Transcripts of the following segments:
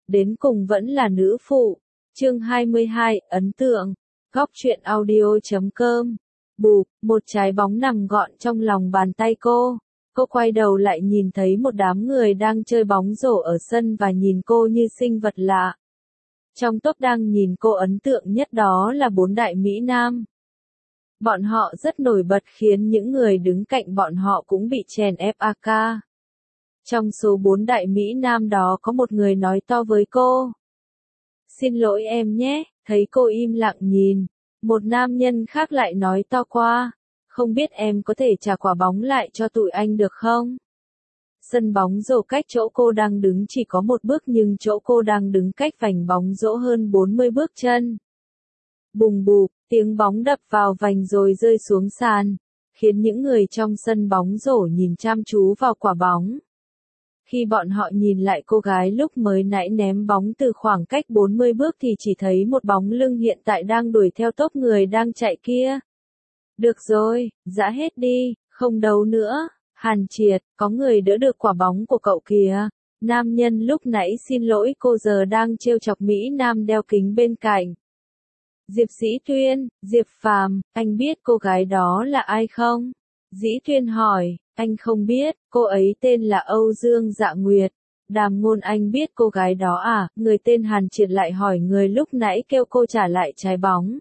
đến cùng vẫn là nữ phụ. Chương 22, ấn tượng. Góc truyện audio.com. Bụp, một trái bóng nằm gọn trong lòng bàn tay cô. Cô quay đầu lại nhìn thấy một đám người đang chơi bóng rổ ở sân và nhìn cô như sinh vật lạ. Trong top đang nhìn cô ấn tượng nhất đó là 4 đại Mỹ Nam. Bọn họ rất nổi bật khiến những người đứng cạnh bọn họ cũng bị chèn ép AK. Trong số 4 đại Mỹ Nam đó có một người nói to với cô. Xin lỗi em nhé, thấy cô im lặng nhìn. Một nam nhân khác lại nói to qua. Không biết em có thể trả quả bóng lại cho tụi anh được không? Sân bóng rổ cách chỗ cô đang đứng chỉ có một bước nhưng chỗ cô đang đứng cách vành bóng rổ hơn 40 bước chân. Bùng bụp, tiếng bóng đập vào vành rồi rơi xuống sàn, khiến những người trong sân bóng rổ nhìn chăm chú vào quả bóng. Khi bọn họ nhìn lại cô gái lúc mới nãy ném bóng từ khoảng cách 40 bước thì chỉ thấy một bóng lưng hiện tại đang đuổi theo tốp người đang chạy kia. Được rồi, dã hết đi, không đấu nữa. Hàn Triệt, có người đỡ được quả bóng của cậu kìa. Nam nhân lúc nãy xin lỗi cô giờ đang trêu chọc Mỹ Nam đeo kính bên cạnh. Diệp Dĩ Tuyên, Diệp Phàm, anh biết cô gái đó là ai không? Dĩ Tuyên hỏi, anh không biết, cô ấy tên là Âu Dương Dạ Nguyệt. Đàm Ngôn, anh biết cô gái đó à? Người tên Hàn Triệt lại hỏi người lúc nãy kêu cô trả lại trái bóng.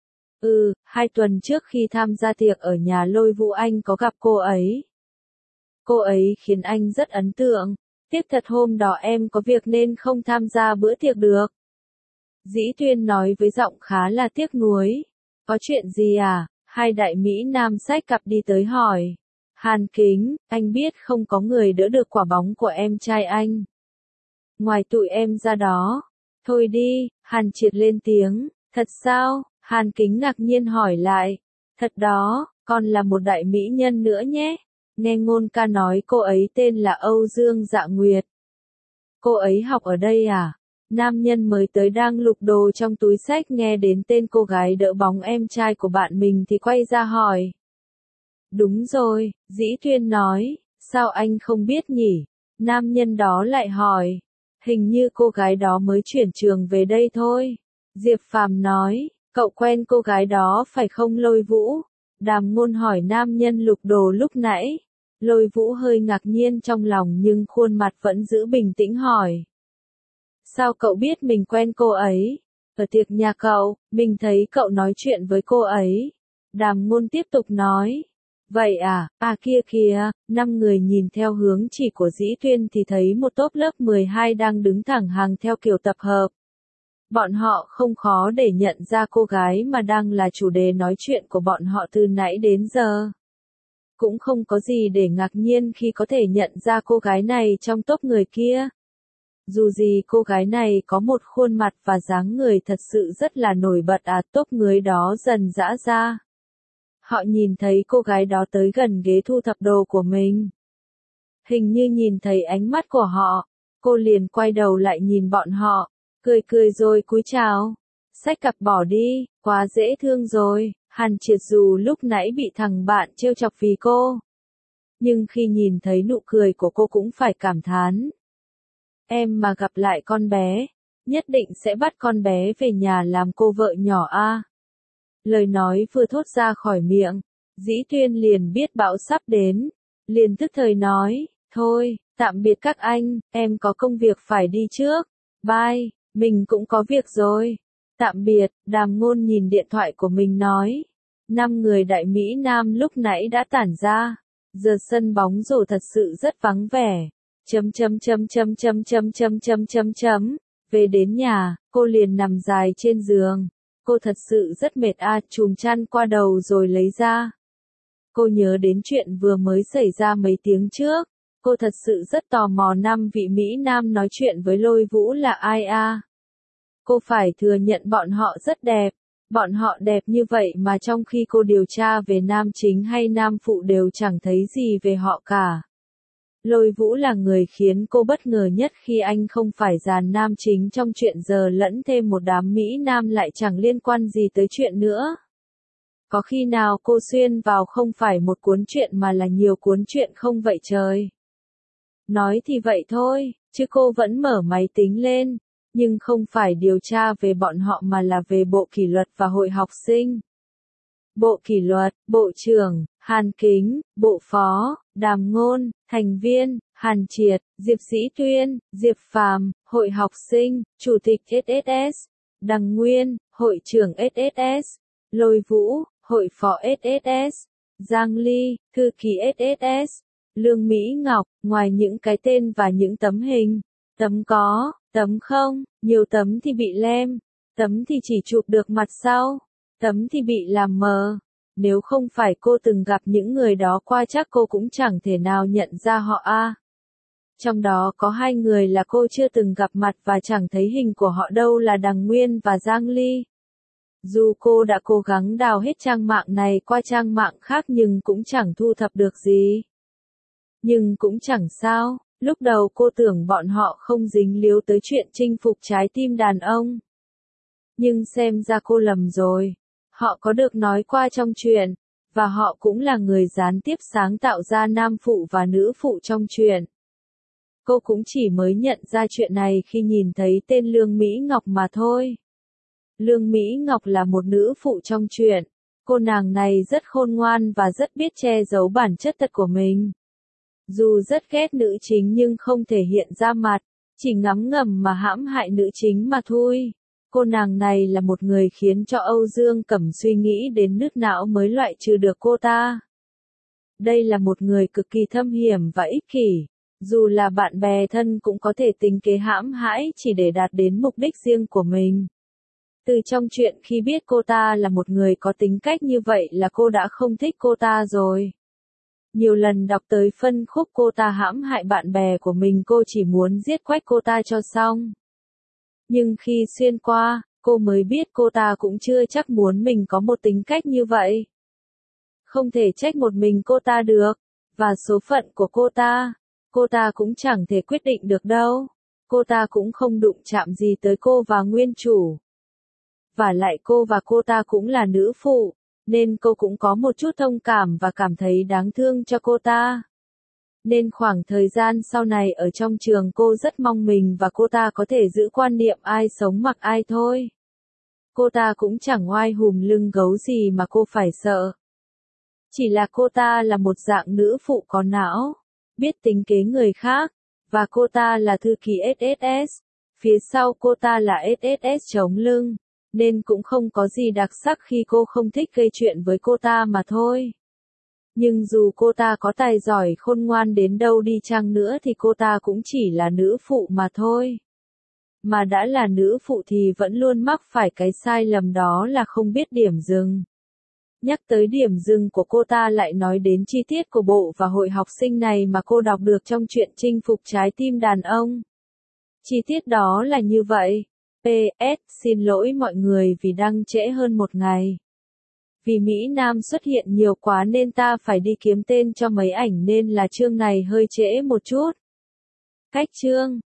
2 tuần trước khi tham gia tiệc ở nhà Lôi Vũ anh có gặp cô ấy. Cô ấy khiến anh rất ấn tượng. Tiếc thật hôm đó em có việc nên không tham gia bữa tiệc được. Dĩ Tuyên nói với giọng khá là tiếc nuối. Có chuyện gì à? Hai đại Mỹ Nam xách cặp đi tới hỏi. Hàn Kính, anh biết không có người đỡ được quả bóng của em trai anh. Ngoài tụi em ra đó. Thôi đi, Hàn Triệt lên tiếng. Thật sao? Hàn Kính ngạc nhiên hỏi lại. Thật đó, còn là một đại mỹ nhân nữa nhé. Nghe Ngôn ca nói cô ấy tên là Âu Dương Dạ Nguyệt. Cô ấy học ở đây à? Nam nhân mới tới đang lục đồ trong túi xách nghe đến tên cô gái đỡ bóng em trai của bạn mình thì quay ra hỏi. Đúng rồi, Dĩ Tuyên nói, sao anh không biết nhỉ? Nam nhân đó lại hỏi. Hình như cô gái đó mới chuyển trường về đây thôi. Diệp Phàm nói, cậu quen cô gái đó phải không Lôi Vũ? Đàm Ngôn hỏi nam nhân lục đồ lúc nãy. Lôi Vũ hơi ngạc nhiên trong lòng nhưng khuôn mặt vẫn giữ bình tĩnh hỏi. Sao cậu biết mình quen cô ấy? Ở tiệc nhà cậu, mình thấy cậu nói chuyện với cô ấy. Đàm Ngôn tiếp tục nói. Vậy à, kia kìa, 5 người nhìn theo hướng chỉ của Dĩ Tuyên thì thấy một tốp lớp 12 đang đứng thẳng hàng theo kiểu tập hợp. Bọn họ không khó để nhận ra cô gái mà đang là chủ đề nói chuyện của bọn họ từ nãy đến giờ. Cũng không có gì để ngạc nhiên khi có thể nhận ra cô gái này trong tốp người kia. Dù gì cô gái này có một khuôn mặt và dáng người thật sự rất là nổi bật tốp người đó dần giã ra. Họ nhìn thấy cô gái đó tới gần ghế thu thập đồ của mình. Hình như nhìn thấy ánh mắt của họ, cô liền quay đầu lại nhìn bọn họ, cười cười rồi cúi chào. Xách cặp bỏ đi, quá dễ thương rồi. Hàn Triệt dù lúc nãy bị thằng bạn trêu chọc vì cô. Nhưng khi nhìn thấy nụ cười của cô cũng phải cảm thán. Em mà gặp lại con bé, nhất định sẽ bắt con bé về nhà làm cô vợ nhỏ a. Lời nói vừa thốt ra khỏi miệng, Dĩ Tuyên liền biết bão sắp đến. Liền tức thời nói, thôi, tạm biệt các anh, em có công việc phải đi trước. Bye, mình cũng có việc rồi. Tạm biệt, Đàm Ngôn nhìn điện thoại của mình nói. 5 người đại Mỹ Nam lúc nãy đã tản ra. Giờ sân bóng rổ thật sự rất vắng vẻ. Về đến nhà, cô liền nằm dài trên giường. Cô thật sự rất mệt chùm chăn qua đầu rồi lấy ra. Cô nhớ đến chuyện vừa mới xảy ra mấy tiếng trước. Cô thật sự rất tò mò 5 vị Mỹ Nam nói chuyện với Lôi Vũ là ai Cô phải thừa nhận bọn họ rất đẹp. Bọn họ đẹp như vậy mà trong khi cô điều tra về nam chính hay nam phụ đều chẳng thấy gì về họ cả. Lôi Vũ là người khiến cô bất ngờ nhất khi anh không phải dàn nam chính trong chuyện giờ lẫn thêm một đám Mỹ Nam lại chẳng liên quan gì tới chuyện nữa. Có khi nào cô xuyên vào không phải một cuốn truyện mà là nhiều cuốn truyện không vậy trời? Nói thì vậy thôi, chứ cô vẫn mở máy tính lên. nhưng không phải điều tra về bọn họ mà là về Bộ Kỷ luật và Hội học sinh. Bộ Kỷ luật, Bộ trưởng, Hàn Kính, Bộ Phó, Đàm Ngôn, thành viên, Hàn Triệt, Diệp Sĩ Tuyên, Diệp Phàm, Hội học sinh, Chủ tịch SSS, Đằng Nguyên, Hội trưởng SSS, Lôi Vũ, Hội phó SSS, Giang Ly, Thư ký SSS, Lương Mỹ Ngọc, ngoài những cái tên và những tấm hình, tấm có, tấm không, nhiều tấm thì bị lem, tấm thì chỉ chụp được mặt sau, tấm thì bị làm mờ. Nếu không phải cô từng gặp những người đó qua chắc cô cũng chẳng thể nào nhận ra họ a. Trong đó có 2 người là cô chưa từng gặp mặt và chẳng thấy hình của họ đâu là Đằng Nguyên và Giang Ly. Dù cô đã cố gắng đào hết trang mạng này qua trang mạng khác nhưng cũng chẳng thu thập được gì. Nhưng cũng chẳng sao, lúc đầu cô tưởng bọn họ không dính líu tới chuyện chinh phục trái tim đàn ông. Nhưng xem ra cô lầm rồi. Họ có được nói qua trong truyện, và họ cũng là người gián tiếp sáng tạo ra nam phụ và nữ phụ trong truyện. Cô cũng chỉ mới nhận ra chuyện này khi nhìn thấy tên Lương Mỹ Ngọc mà thôi. Lương Mỹ Ngọc là một nữ phụ trong truyện. Cô nàng này rất khôn ngoan và rất biết che giấu bản chất thật của mình. Dù rất ghét nữ chính nhưng không thể hiện ra mặt, chỉ ngấm ngầm mà hãm hại nữ chính mà thôi. Cô nàng này là một người khiến cho Âu Dương Cẩm suy nghĩ đến nứt não mới loại trừ được cô ta. Đây là một người cực kỳ thâm hiểm và ích kỷ. Dù là bạn bè thân cũng có thể tính kế hãm hại chỉ để đạt đến mục đích riêng của mình. Từ trong chuyện khi biết cô ta là một người có tính cách như vậy là cô đã không thích cô ta rồi. Nhiều lần đọc tới phân khúc cô ta hãm hại bạn bè của mình cô chỉ muốn giết quách cô ta cho xong. Nhưng khi xuyên qua, cô mới biết cô ta cũng chưa chắc muốn mình có một tính cách như vậy. Không thể trách một mình cô ta được, và số phận của cô ta cũng chẳng thể quyết định được đâu. Cô ta cũng không đụng chạm gì tới cô và nguyên chủ. Và lại cô và cô ta cũng là nữ phụ, nên cô cũng có một chút thông cảm và cảm thấy đáng thương cho cô ta. Nên khoảng thời gian sau này ở trong trường cô rất mong mình và cô ta có thể giữ quan niệm ai sống mặc ai thôi. Cô ta cũng chẳng oai hùm lưng gấu gì mà cô phải sợ. Chỉ là cô ta là một dạng nữ phụ có não, biết tính kế người khác, và cô ta là thư ký SSS, phía sau cô ta là SSS chống lưng, nên cũng không có gì đặc sắc khi cô không thích gây chuyện với cô ta mà thôi. Nhưng dù cô ta có tài giỏi khôn ngoan đến đâu đi chăng nữa thì cô ta cũng chỉ là nữ phụ mà thôi. Mà đã là nữ phụ thì vẫn luôn mắc phải cái sai lầm đó là không biết điểm dừng. Nhắc tới điểm dừng của cô ta lại nói đến chi tiết của bộ và hội học sinh này mà cô đọc được trong truyện chinh phục trái tim đàn ông. Chi tiết đó là như vậy. PS, xin lỗi mọi người vì đăng trễ hơn một ngày. Vì Mỹ Nam xuất hiện nhiều quá nên ta phải đi kiếm tên cho mấy ảnh nên là chương này hơi trễ một chút. Cách chương